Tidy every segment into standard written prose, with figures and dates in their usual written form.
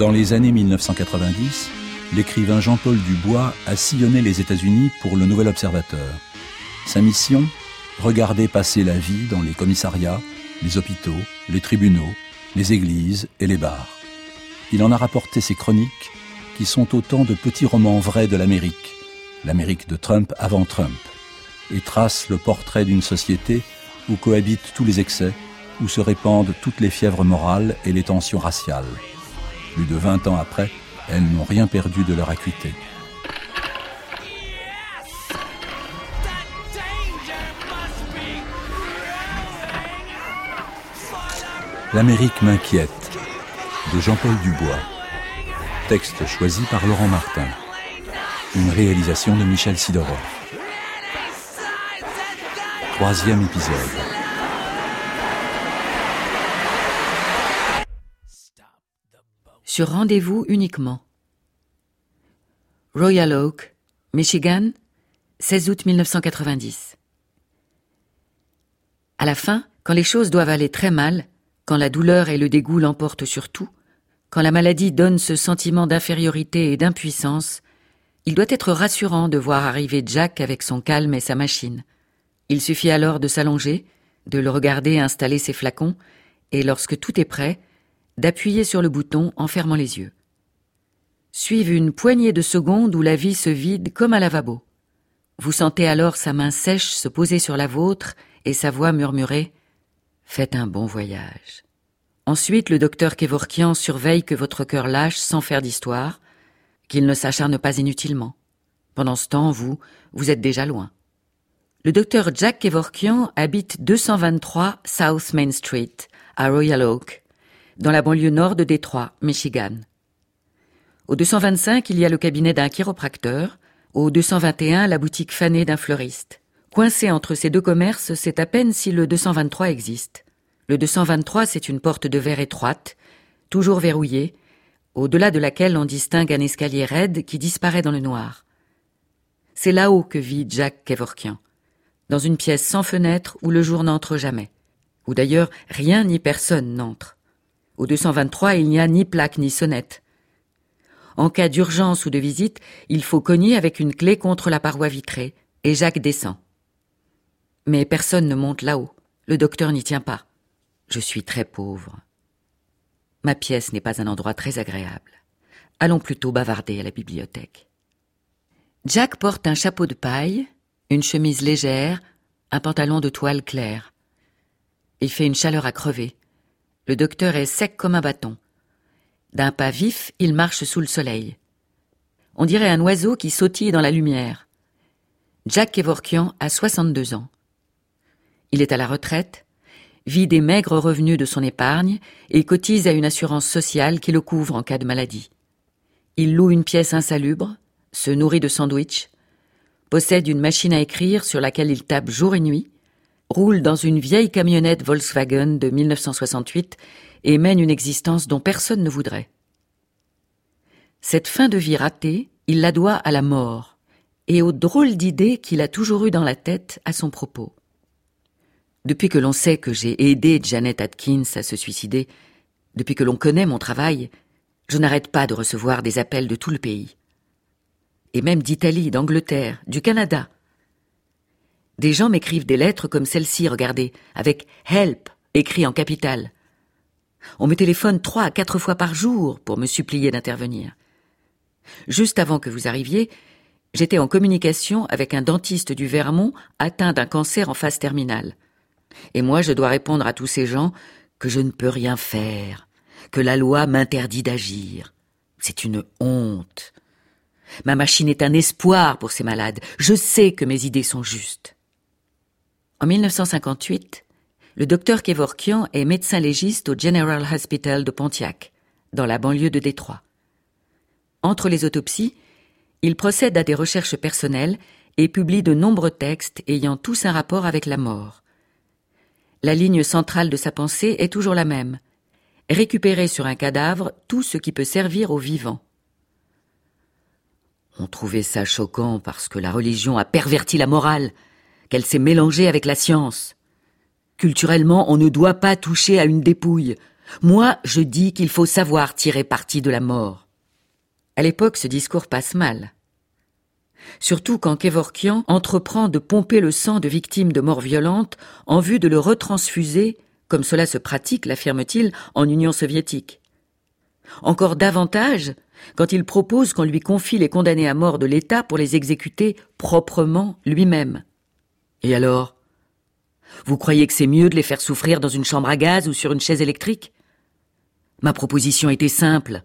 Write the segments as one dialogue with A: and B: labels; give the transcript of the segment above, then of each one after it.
A: Dans les années 1990, l'écrivain Jean-Paul Dubois a sillonné les États-Unis pour le Nouvel Observateur. Sa mission ? Regarder passer la vie dans les commissariats, les hôpitaux, les tribunaux, les églises et les bars. Il en a rapporté ses chroniques, qui sont autant de petits romans vrais de l'Amérique de Trump avant Trump, et trace le portrait d'une société où cohabitent tous les excès, où se répandent toutes les fièvres morales et les tensions raciales. Plus de 20 ans après, elles n'ont rien perdu de leur acuité. L'Amérique m'inquiète, de Jean-Paul Dubois. Texte choisi par Laurent Martin. Une réalisation de Michel Sidorov. 3e épisode.
B: Sur rendez-vous uniquement. Royal Oak, Michigan, 16 août 1990. À la fin, quand les choses doivent aller très mal, quand la douleur et le dégoût l'emportent sur tout, quand la maladie donne ce sentiment d'infériorité et d'impuissance, il doit être rassurant de voir arriver Jack avec son calme et sa machine. Il suffit alors de s'allonger, de le regarder installer ses flacons, et lorsque tout est prêt, d'appuyer sur le bouton en fermant les yeux. Suivent une poignée de secondes où la vie se vide comme un lavabo. Vous sentez alors sa main sèche se poser sur la vôtre et sa voix murmurer « Faites un bon voyage ». Ensuite, le docteur Kevorkian surveille que votre cœur lâche sans faire d'histoire, qu'il ne s'acharne pas inutilement. Pendant ce temps, vous êtes déjà loin. Le docteur Jack Kevorkian habite 223 South Main Street, à Royal Oak, dans la banlieue nord de Détroit, Michigan. Au 225, il y a le cabinet d'un chiropracteur, au 221, la boutique fanée d'un fleuriste. Coincé entre ces deux commerces, c'est à peine si le 223 existe. Le 223, c'est une porte de verre étroite, toujours verrouillée, au-delà de laquelle on distingue un escalier raide qui disparaît dans le noir. C'est là-haut que vit Jack Kevorkian, dans une pièce sans fenêtre où le jour n'entre jamais, où d'ailleurs rien ni personne n'entre. Au 223, il n'y a ni plaque ni sonnette. En cas d'urgence ou de visite, il faut cogner avec une clé contre la paroi vitrée, et Jacques descend. Mais personne ne monte là-haut, le docteur n'y tient pas. Je suis très pauvre. Ma pièce n'est pas un endroit très agréable. Allons plutôt bavarder à la bibliothèque. Jack porte un chapeau de paille, une chemise légère, un pantalon de toile claire. Il fait une chaleur à crever. Le docteur est sec comme un bâton. D'un pas vif, il marche sous le soleil. On dirait un oiseau qui sautille dans la lumière. Jack Kevorkian a 62 ans. Il est à la retraite, vit des maigres revenus de son épargne et cotise à une assurance sociale qui le couvre en cas de maladie. Il loue une pièce insalubre, se nourrit de sandwichs, possède une machine à écrire sur laquelle il tape jour et nuit, roule dans une vieille camionnette Volkswagen de 1968 et mène une existence dont personne ne voudrait. Cette fin de vie ratée, il la doit à la mort et aux drôles d'idées qu'il a toujours eues dans la tête à son propos. Depuis que l'on sait que j'ai aidé Janet Atkins à se suicider, depuis que l'on connaît mon travail, je n'arrête pas de recevoir des appels de tout le pays. Et même d'Italie, d'Angleterre, du Canada. Des gens m'écrivent des lettres comme celle-ci, regardez, avec « Help » écrit en capitales. On me téléphone 3 à 4 fois par jour pour me supplier d'intervenir. Juste avant que vous arriviez, j'étais en communication avec un dentiste du Vermont atteint d'un cancer en phase terminale. Et moi, je dois répondre à tous ces gens que je ne peux rien faire, que la loi m'interdit d'agir. C'est une honte. Ma machine est un espoir pour ces malades. Je sais que mes idées sont justes. En 1958, le docteur Kevorkian est médecin légiste au General Hospital de Pontiac, dans la banlieue de Détroit. Entre les autopsies, il procède à des recherches personnelles et publie de nombreux textes ayant tous un rapport avec la mort. La ligne centrale de sa pensée est toujours la même. Récupérer sur un cadavre tout ce qui peut servir aux vivants. On trouvait ça choquant parce que la religion a perverti la morale, qu'elle s'est mélangée avec la science. Culturellement, on ne doit pas toucher à une dépouille. Moi, je dis qu'il faut savoir tirer parti de la mort. » À l'époque, ce discours passe mal. Surtout quand Kevorkian entreprend de pomper le sang de victimes de morts violentes en vue de le retransfuser, comme cela se pratique, l'affirme-t-il, en Union soviétique. Encore davantage quand il propose qu'on lui confie les condamnés à mort de l'État pour les exécuter proprement lui-même. Et alors ? Vous croyez que c'est mieux de les faire souffrir dans une chambre à gaz ou sur une chaise électrique ? Ma proposition était simple.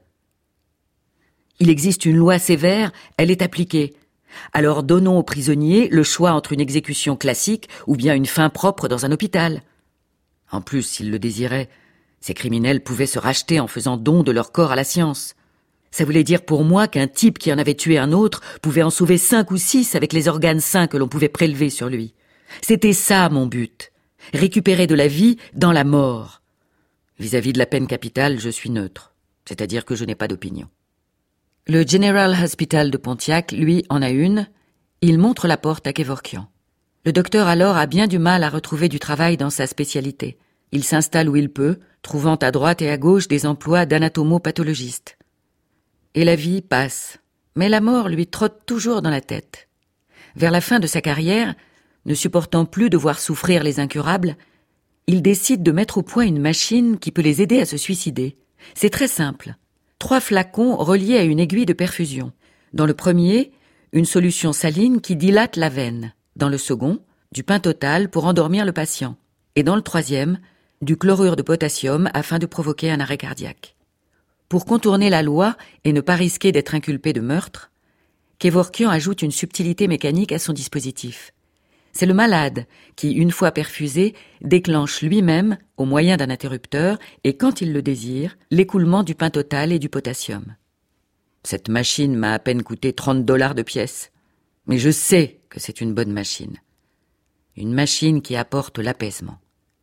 B: Il existe une loi sévère, elle est appliquée. Alors donnons aux prisonniers le choix entre une exécution classique ou bien une fin propre dans un hôpital. En plus, s'ils le désiraient, ces criminels pouvaient se racheter en faisant don de leur corps à la science. Ça voulait dire pour moi qu'un type qui en avait tué un autre pouvait en sauver 5 ou 6 avec les organes sains que l'on pouvait prélever sur lui. C'était ça mon but, récupérer de la vie dans la mort. Vis-à-vis de la peine capitale, je suis neutre, c'est-à-dire que je n'ai pas d'opinion. Le General Hospital de Pontiac, lui, en a une. Il montre la porte à Kevorkian. Le docteur alors a bien du mal à retrouver du travail dans sa spécialité. Il s'installe où il peut, trouvant à droite et à gauche des emplois d'anatomo-pathologiste. Et la vie passe, mais la mort lui trotte toujours dans la tête. Vers la fin de sa carrière, ne supportant plus de voir souffrir les incurables, il décide de mettre au point une machine qui peut les aider à se suicider. C'est très simple. 3 flacons reliés à une aiguille de perfusion. Dans le premier, une solution saline qui dilate la veine. Dans le second, du pain total pour endormir le patient. Et dans le troisième, du chlorure de potassium afin de provoquer un arrêt cardiaque. Pour contourner la loi et ne pas risquer d'être inculpé de meurtre, Kevorkian ajoute une subtilité mécanique à son dispositif. C'est le malade qui, une fois perfusé, déclenche lui-même, au moyen d'un interrupteur, et quand il le désire, l'écoulement du pain total et du potassium. Cette machine m'a à peine coûté $30 de pièce. Mais je sais que c'est une bonne machine. Une machine qui apporte l'apaisement.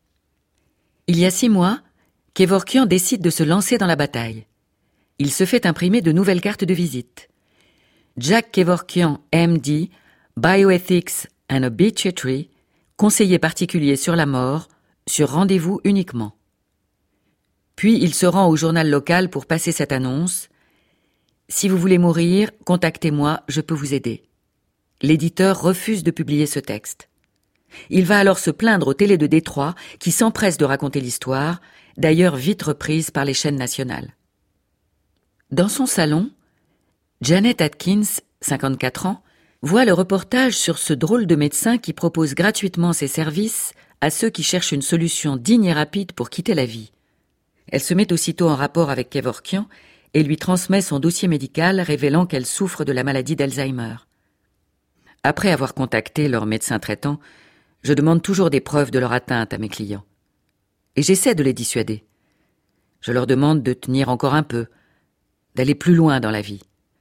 B: Il y a 6 mois, Kevorkian décide de se lancer dans la bataille. Il se fait imprimer de nouvelles cartes de visite. Jack Kevorkian, MD, Bioethics and Obituary, conseiller particulier sur la mort, sur rendez-vous uniquement. Puis il se rend au journal local pour passer cette annonce. « Si vous voulez mourir, contactez-moi, je peux vous aider. » L'éditeur refuse de publier ce texte. Il va alors se plaindre aux télés de Détroit qui s'empressent de raconter l'histoire, d'ailleurs vite reprise par les chaînes nationales. Dans son salon, Janet Atkins, 54 ans, voit le reportage sur ce drôle de médecin qui propose gratuitement ses services à ceux qui cherchent une solution digne et rapide pour quitter la vie. Elle se met aussitôt en rapport avec Kevorkian et lui transmet son dossier médical révélant qu'elle souffre de la maladie d'Alzheimer. Après avoir contacté leur médecin traitant, je demande toujours des preuves de leur atteinte à mes clients. Et j'essaie de les dissuader. Je leur demande de tenir encore un peu, d'aller plus loin dans la vie.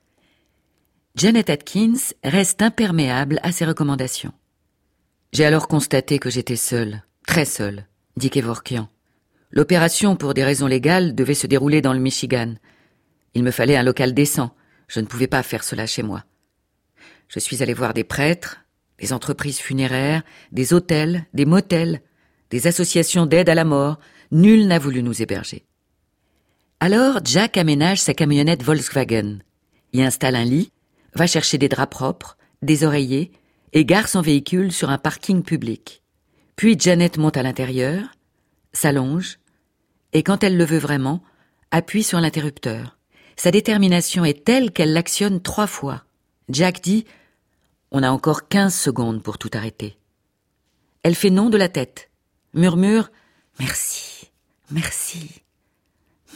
B: Janet Atkins reste imperméable à ces recommandations. J'ai alors constaté que j'étais seule, très seule, dit Kevorkian. L'opération, pour des raisons légales, devait se dérouler dans le Michigan. Il me fallait un local décent. Je ne pouvais pas faire cela chez moi. Je suis allée voir des prêtres, des entreprises funéraires, des hôtels, des motels, des associations d'aide à la mort. Nul n'a voulu nous héberger. Alors Jack aménage sa camionnette Volkswagen, y installe un lit, va chercher des draps propres, des oreillers et gare son véhicule sur un parking public. Puis Janet monte à l'intérieur, s'allonge et quand elle le veut vraiment, appuie sur l'interrupteur. Sa détermination est telle qu'elle l'actionne 3 fois. Jack dit « On a encore 15 secondes pour tout arrêter ». Elle fait non de la tête, murmure « Merci, merci, merci ».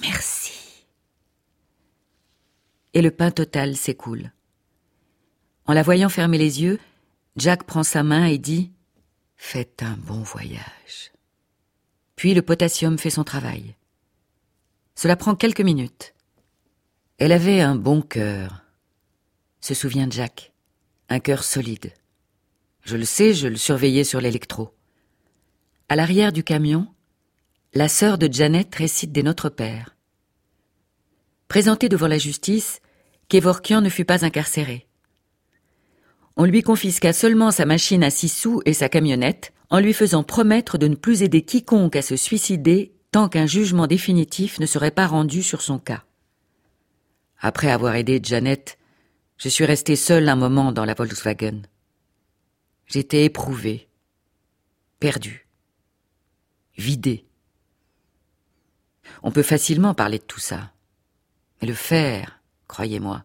B: Et le pain total s'écoule. En la voyant fermer les yeux, Jack prend sa main et dit « Faites un bon voyage ». Puis le potassium fait son travail. Cela prend quelques minutes. Elle avait un bon cœur, se souvient Jack, un cœur solide. Je le sais, je le surveillais sur l'électro. À l'arrière du camion, la sœur de Janet récite des Notre Père. Présenté devant la justice, Kevorkian ne fut pas incarcéré. On lui confisqua seulement sa machine à 6 sous et sa camionnette, en lui faisant promettre de ne plus aider quiconque à se suicider tant qu'un jugement définitif ne serait pas rendu sur son cas. Après avoir aidé Janet, je suis resté seul un moment dans la Volkswagen. J'étais éprouvé, perdu, vidé. On peut facilement parler de tout ça, mais le faire, croyez-moi.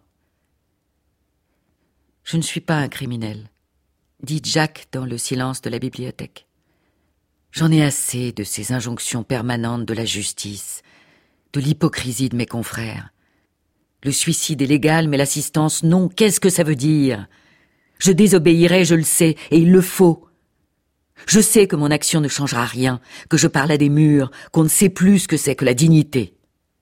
B: Je ne suis pas un criminel, dit Jack dans le silence de la bibliothèque. J'en ai assez de ces injonctions permanentes de la justice, de l'hypocrisie de mes confrères. Le suicide est légal, mais l'assistance, non. Qu'est-ce que ça veut dire ? Je désobéirai, je le sais, et il le faut. Je sais que mon action ne changera rien, que je parle à des murs, qu'on ne sait plus ce que c'est que la dignité.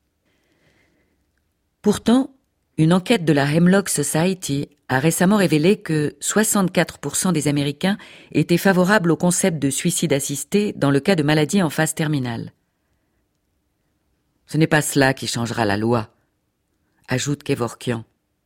B: Pourtant, une enquête de la Hemlock Society a récemment révélé que 64% des Américains étaient favorables au concept de suicide assisté dans le cas de maladies en phase terminale. Ce n'est pas cela qui changera la loi, ajoute Kevorkian.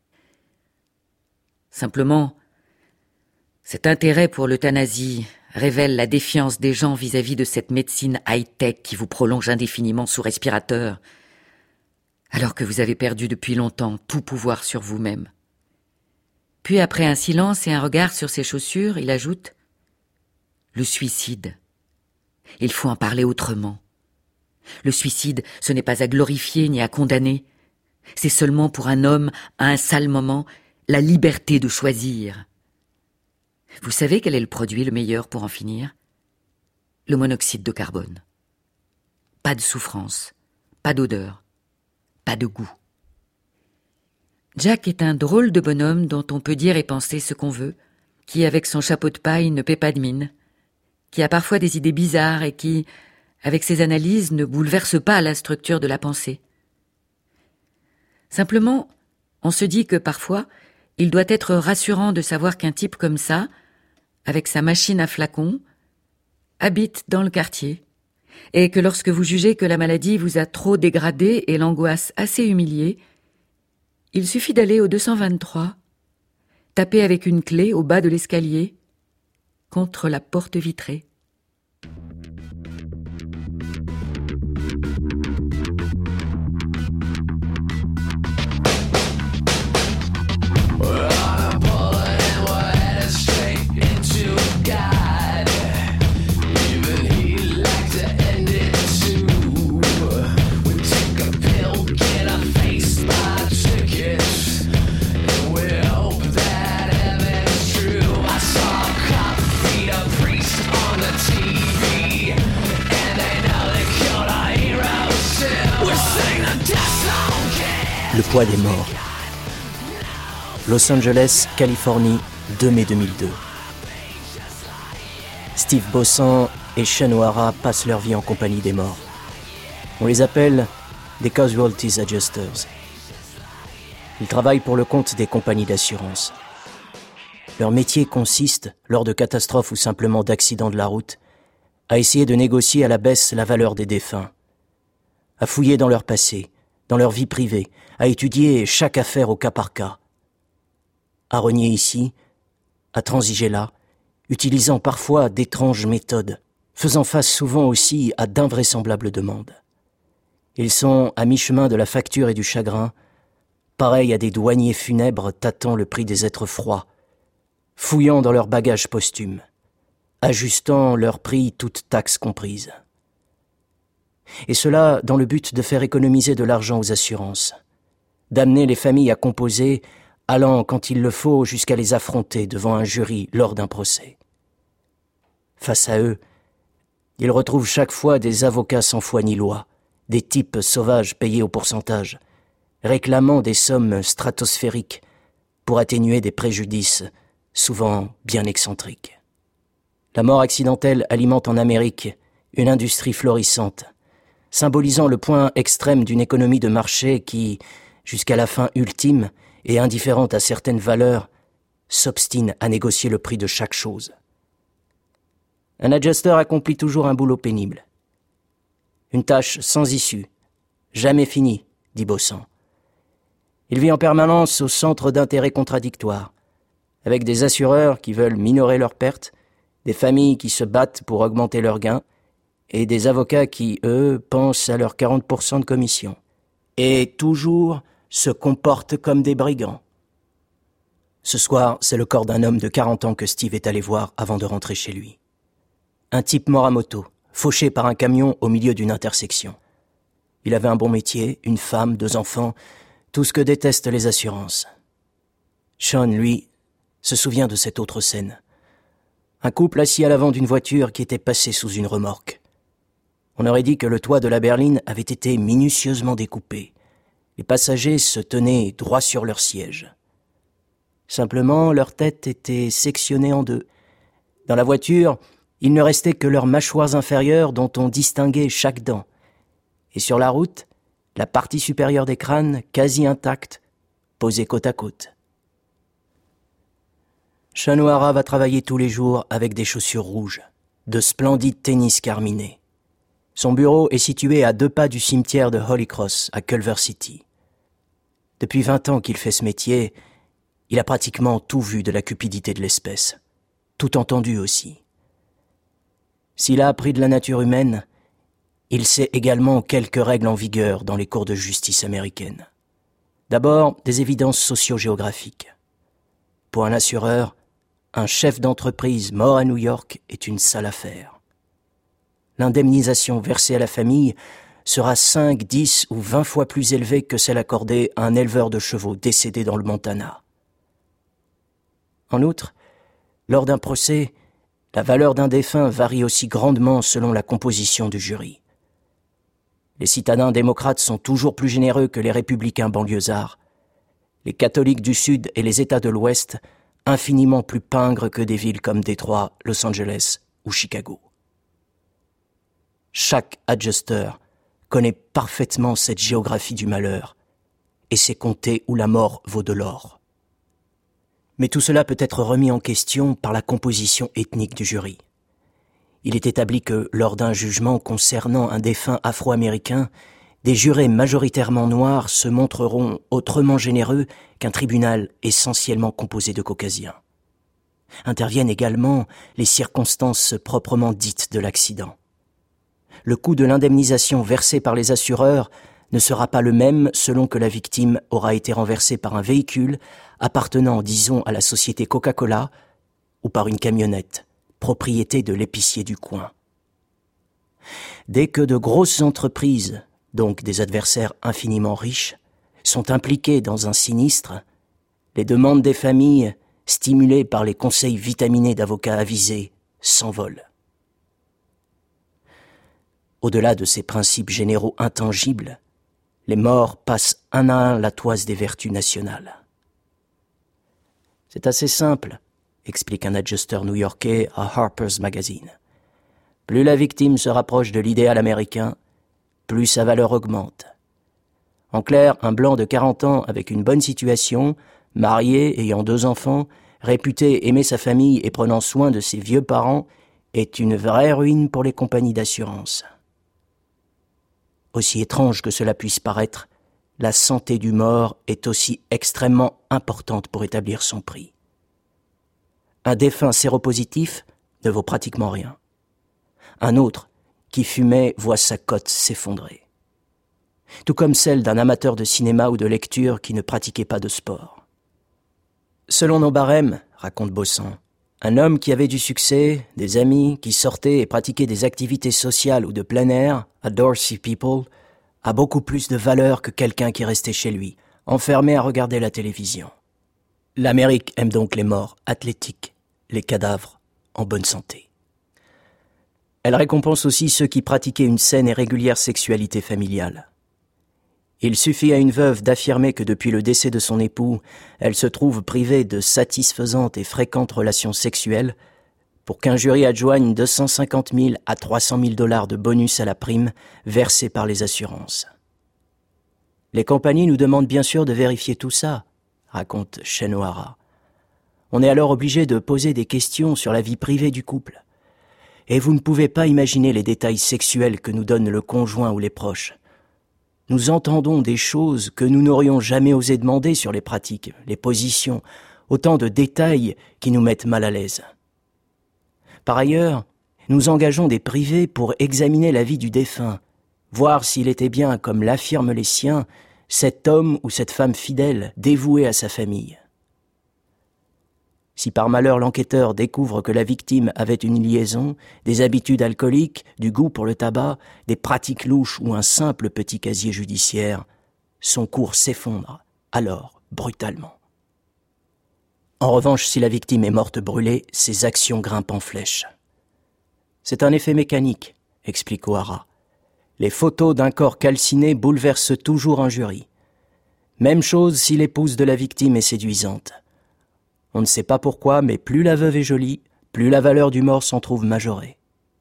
B: Simplement, cet intérêt pour l'euthanasie révèle la défiance des gens vis-à-vis de cette médecine high-tech qui vous prolonge indéfiniment sous respirateur, alors que vous avez perdu depuis longtemps tout pouvoir sur vous-même. Puis après un silence et un regard sur ses chaussures, il ajoute « Le suicide. Il faut en parler autrement. Le suicide, ce n'est pas à glorifier ni à condamner. C'est seulement pour un homme, à un sale moment, la liberté de choisir. Vous savez quel est le produit le meilleur pour en finir ? Le monoxyde de carbone. Pas de souffrance, pas d'odeur, pas de goût. » Jack est un drôle de bonhomme dont on peut dire et penser ce qu'on veut, qui, avec son chapeau de paille, ne paie pas de mine, qui a parfois des idées bizarres et qui, avec ses analyses, ne bouleverse pas la structure de la pensée. Simplement, on se dit que parfois, il doit être rassurant de savoir qu'un type comme ça, avec sa machine à flacons, habite dans le quartier, et que lorsque vous jugez que la maladie vous a trop dégradé et l'angoisse assez humiliée, il suffit d'aller au 223, taper avec une clé au bas de l'escalier, contre la porte vitrée.
C: Le poids des morts. Los Angeles, Californie, 2 mai 2002. Steve Bossan et Sean O'Hara passent leur vie en compagnie des morts. On les appelle des Casualties Adjusters. Ils travaillent pour le compte des compagnies d'assurance. Leur métier consiste, lors de catastrophes ou simplement d'accidents de la route, à essayer de négocier à la baisse la valeur des défunts, à fouiller dans leur passé, dans leur vie privée, à étudier chaque affaire au cas par cas, à renier ici, à transiger là, utilisant parfois d'étranges méthodes, faisant face souvent aussi à d'invraisemblables demandes. Ils sont à mi-chemin de la facture et du chagrin, pareils à des douaniers funèbres tâtant le prix des êtres froids, fouillant dans leurs bagages posthumes, ajustant leur prix toutes taxes comprises. Et cela dans le but de faire économiser de l'argent aux assurances, d'amener les familles à composer, allant, quand il le faut, jusqu'à les affronter devant un jury lors d'un procès. Face à eux, ils retrouvent chaque fois des avocats sans foi ni loi, des types sauvages payés au pourcentage, réclamant des sommes stratosphériques pour atténuer des préjudices souvent bien excentriques. La mort accidentelle alimente en Amérique une industrie florissante, symbolisant le point extrême d'une économie de marché qui, jusqu'à la fin ultime et indifférente à certaines valeurs, s'obstine à négocier le prix de chaque chose. Un adjuster accomplit toujours un boulot pénible. Une tâche sans issue, jamais finie, dit Bossan. Il vit en permanence au centre d'intérêts contradictoires, avec des assureurs qui veulent minorer leurs pertes, des familles qui se battent pour augmenter leurs gains, et des avocats qui, eux, pensent à leurs 40% de commission. Et toujours se comportent comme des brigands. Ce soir, c'est le corps d'un homme de 40 ans que Steve est allé voir avant de rentrer chez lui. Un type mort à moto, fauché par un camion au milieu d'une intersection. Il avait un bon métier, une femme, 2 enfants, tout ce que détestent les assurances. Sean, lui, se souvient de cette autre scène. Un couple assis à l'avant d'une voiture qui était passée sous une remorque. On aurait dit que le toit de la berline avait été minutieusement découpé. Les passagers se tenaient droit sur leur siège. Simplement, leur tête était sectionnée en 2. Dans la voiture, il ne restait que leurs mâchoires inférieures dont on distinguait chaque dent. Et sur la route, la partie supérieure des crânes, quasi intacte, posée côte à côte. Sean O'Hara va travailler tous les jours avec des chaussures rouges, de splendides tennis carminés. Son bureau est situé à 2 pas du cimetière de Holy Cross, à Culver City. Depuis 20 ans qu'il fait ce métier, il a pratiquement tout vu de la cupidité de l'espèce, tout entendu aussi. S'il a appris de la nature humaine, il sait également quelques règles en vigueur dans les cours de justice américaines. D'abord, des évidences socio-géographiques. Pour un assureur, un chef d'entreprise mort à New York est une sale affaire. L'indemnisation versée à la famille sera 5, 10 ou 20 fois plus élevée que celle accordée à un éleveur de chevaux décédé dans le Montana. En outre, lors d'un procès, la valeur d'un défunt varie aussi grandement selon la composition du jury. Les citadins démocrates sont toujours plus généreux que les républicains banlieusards. Les catholiques du Sud et les États de l'Ouest infiniment plus pingres que des villes comme Détroit, Los Angeles ou Chicago. Chaque adjuster connaît parfaitement cette géographie du malheur et sait compter où la mort vaut de l'or. Mais tout cela peut être remis en question par la composition ethnique du jury. Il est établi que, lors d'un jugement concernant un défunt afro-américain, des jurés majoritairement noirs se montreront autrement généreux qu'un tribunal essentiellement composé de caucasiens. Interviennent également les circonstances proprement dites de l'accident. Le coût de l'indemnisation versée par les assureurs ne sera pas le même selon que la victime aura été renversée par un véhicule appartenant, disons, à la société Coca-Cola ou par une camionnette, propriété de l'épicier du coin. Dès que de grosses entreprises, donc des adversaires infiniment riches, sont impliqués dans un sinistre, les demandes des familles, stimulées par les conseils vitaminés d'avocats avisés, s'envolent. Au-delà de ces principes généraux intangibles, les morts passent un à un la toise des vertus nationales. C'est assez simple, explique un adjuster new-yorkais à Harper's Magazine. Plus la victime se rapproche de l'idéal américain, plus sa valeur augmente. En clair, un blanc de 40 ans avec une bonne situation, marié, ayant 2 enfants, réputé aimer sa famille et prenant soin de ses vieux parents, est une vraie ruine pour les compagnies d'assurance. Aussi étrange que cela puisse paraître, la santé du mort est aussi extrêmement importante pour établir son prix. Un défunt séropositif ne vaut pratiquement rien. Un autre qui fumait voit sa cote s'effondrer. Tout comme celle d'un amateur de cinéma ou de lecture qui ne pratiquait pas de sport. Selon nos barèmes, raconte Bossan, un homme qui avait du succès, des amis, qui sortait et pratiquait des activités sociales ou de plein air, à Dorsey People, a beaucoup plus de valeur que quelqu'un qui restait chez lui, enfermé à regarder la télévision. L'Amérique aime donc les morts athlétiques, les cadavres en bonne santé. Elle récompense aussi ceux qui pratiquaient une saine et régulière sexualité familiale. Il suffit à une veuve d'affirmer que depuis le décès de son époux, elle se trouve privée de satisfaisantes et fréquentes relations sexuelles pour qu'un jury adjoigne 250 000 à 300 000 $ de bonus à la prime versée par les assurances. Les compagnies nous demandent bien sûr de vérifier tout ça, raconte Sean O'Hara. On est alors obligé de poser des questions sur la vie privée du couple. Et vous ne pouvez pas imaginer les détails sexuels que nous donne le conjoint ou les proches. Nous entendons des choses que nous n'aurions jamais osé demander sur les pratiques, les positions, autant de détails qui nous mettent mal à l'aise. Par ailleurs, nous engageons des privés pour examiner la vie du défunt, voir s'il était bien, comme l'affirment les siens, cet homme ou cette femme fidèle, dévouée à sa famille. Si par malheur l'enquêteur découvre que la victime avait une liaison, des habitudes alcooliques, du goût pour le tabac, des pratiques louches ou un simple petit casier judiciaire, son cours s'effondre, alors brutalement. En revanche, si la victime est morte brûlée, ses actions grimpent en flèche. C'est un effet mécanique, explique O'Hara. Les photos d'un corps calciné bouleversent toujours un jury. Même chose si l'épouse de la victime est séduisante. On ne sait pas pourquoi, mais plus la veuve est jolie, plus la valeur du mort s'en trouve majorée.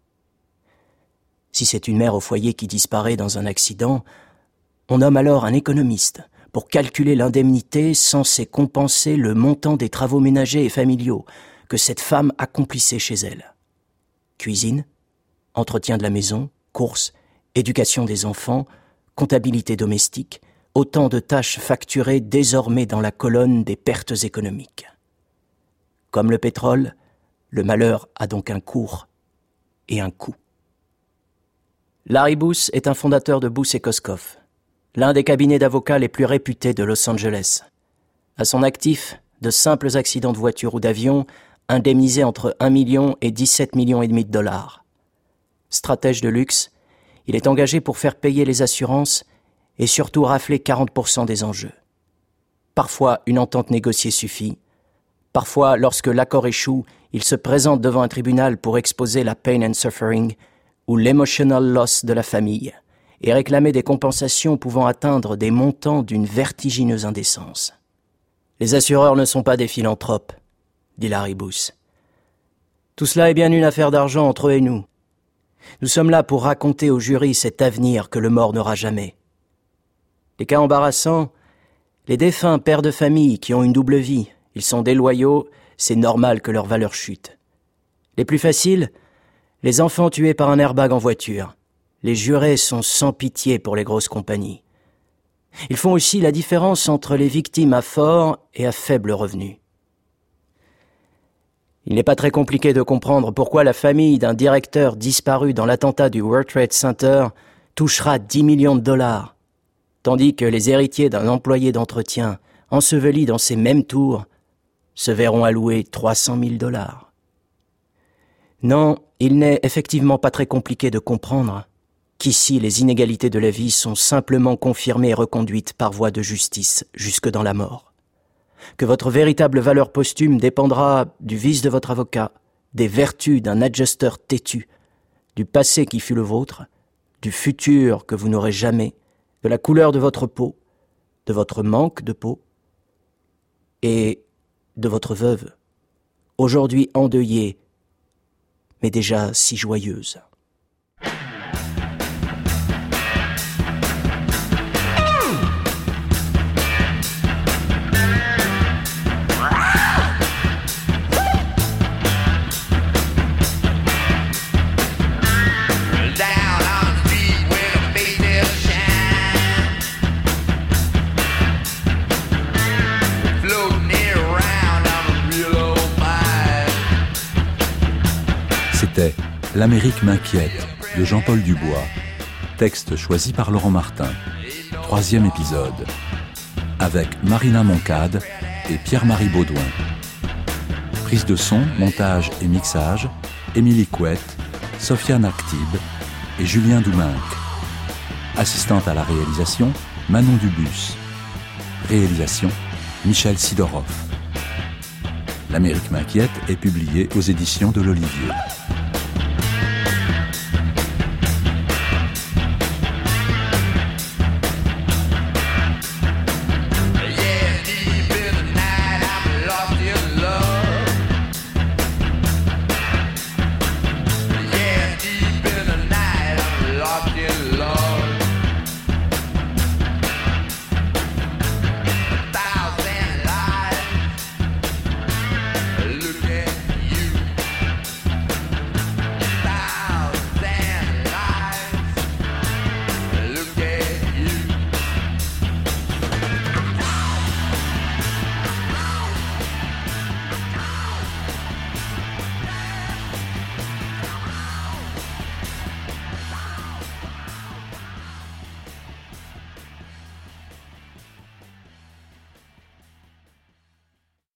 C: Si c'est une mère au foyer qui disparaît dans un accident, on nomme alors un économiste pour calculer l'indemnité censée compenser le montant des travaux ménagers et familiaux que cette femme accomplissait chez elle. Cuisine, entretien de la maison, courses, éducation des enfants, comptabilité domestique, autant de tâches facturées désormais dans la colonne des pertes économiques. Comme le pétrole, le malheur a donc un cours et un coût. Larry Booth est un fondateur de Booth & Koskoff, l'un des cabinets d'avocats les plus réputés de Los Angeles. À son actif, de simples accidents de voiture ou d'avion indemnisés entre 1 million et 17 millions et demi de dollars. Stratège de luxe, il est engagé pour faire payer les assurances et surtout rafler 40% des enjeux. Parfois, une entente négociée suffit. Parfois, lorsque l'accord échoue, il se présente devant un tribunal pour exposer la pain and suffering ou l'emotional loss de la famille et réclamer des compensations pouvant atteindre des montants d'une vertigineuse indécence. Les assureurs ne sont pas des philanthropes, dit Larry Booth. Tout cela est bien une affaire d'argent entre eux et nous. Nous sommes là pour raconter au jury cet avenir que le mort n'aura jamais. Les cas embarrassants, les défunts pères de famille qui ont une double vie, ils sont déloyaux, c'est normal que leur valeur chute. Les plus faciles, les enfants tués par un airbag en voiture. Les jurés sont sans pitié pour les grosses compagnies. Ils font aussi la différence entre les victimes à fort et à faible revenu. Il n'est pas très compliqué de comprendre pourquoi la famille d'un directeur disparu dans l'attentat du World Trade Center touchera 10 millions de dollars, tandis que les héritiers d'un employé d'entretien enseveli dans ces mêmes tours se verront allouer 300 000 dollars. Non, il n'est effectivement pas très compliqué de comprendre qu'ici les inégalités de la vie sont simplement confirmées et reconduites par voie de justice jusque dans la mort. Que votre véritable valeur posthume dépendra du vice de votre avocat, des vertus d'un adjusteur têtu, du passé qui fut le vôtre, du futur que vous n'aurez jamais, de la couleur de votre peau, de votre manque de peau, et de votre veuve, aujourd'hui endeuillée, mais déjà si joyeuse.
A: C'était L'Amérique m'inquiète de Jean-Paul Dubois. Texte choisi par Laurent Martin. 3e épisode. Avec Marina Moncade et Pierre-Marie Baudouin. Prise de son, montage et mixage, Émilie Couette, Sofiane Aktib et Julien Douminc. Assistante à la réalisation, Manon Dubus. Réalisation, Michel Sidorov. L'Amérique m'inquiète est publié aux éditions de l'Olivier.